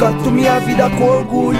canto minha vida com orgulho.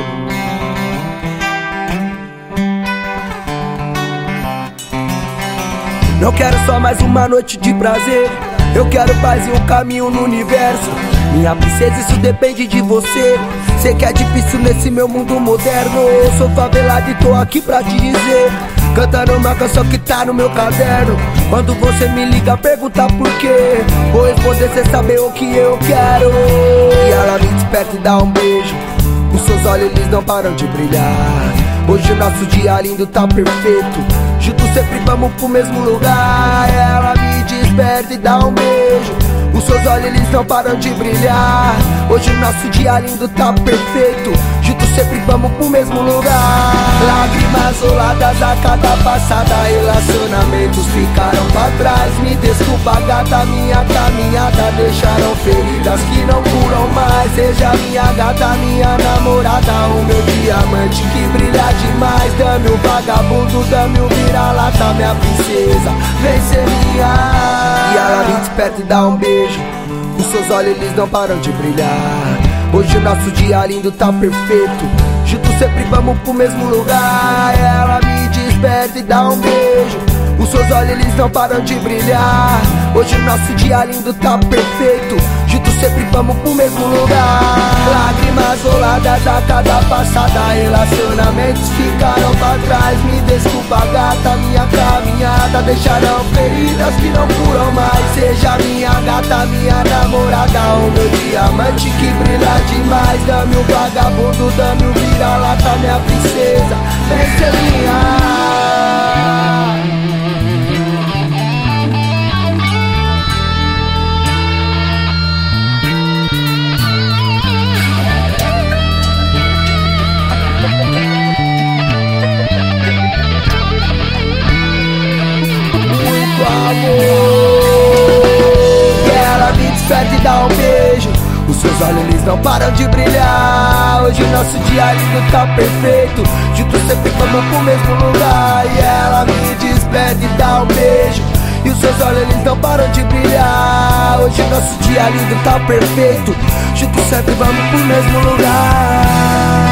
Não quero só mais uma noite de prazer, eu quero paz e um caminho no universo. Minha princesa, isso depende de você. Sei que é difícil nesse meu mundo moderno. Eu sou favelado e tô aqui pra te dizer, cantando uma canção que tá no meu caderno. Quando você me liga, pergunta por quê, vou responder cê saber o que eu quero. E ela me desperta e dá um beijo. Os seus olhos, eles não param de brilhar. Hoje o nosso dia lindo tá perfeito, juntos sempre vamos pro mesmo lugar. Ela me desperta e dá um beijo. Os seus olhos, eles não param de brilhar. Hoje o nosso dia lindo tá perfeito, juntos sempre vamos pro mesmo lugar. Lágrimas roladas a cada passada, relacionamentos ficaram pra trás. Me desculpa gata, minha caminhada deixaram feridas que não curam mais. Seja minha gata, minha namorada, o meu diamante que brilha demais. Dame o vagabundo, dame o vira-lata, minha princesa, vem ser minha. E ela me desperta e dá um beijo. Os seus olhos, eles não param de brilhar. Hoje o nosso dia lindo tá perfeito, juntos sempre vamos pro mesmo lugar. Ela me desperta e dá um beijo. Os seus olhos, eles não param de brilhar. Hoje o nosso dia lindo tá perfeito, juntos sempre vamos pro mesmo lugar. Lágrimas roladas a cada passada, relacionamentos ficaram pra trás. Me desculpa gata, minha caminhada deixaram feridas que não curam mais. Seja minha gata, minha namorada, o meu diamante que brilha demais. Dame o vagabundo, dame o vira-lata, minha princesa, vem ser minha. E ela me desperta e dá um beijo. Os seus olhos, eles não param de brilhar. Hoje o nosso dia lindo tá perfeito, juntos sempre vamos pro mesmo lugar. E ela me desperta e dá um beijo. E os seus olhos, eles não param de brilhar. Hoje o nosso dia lindo tá perfeito, juntos sempre vamos pro mesmo lugar.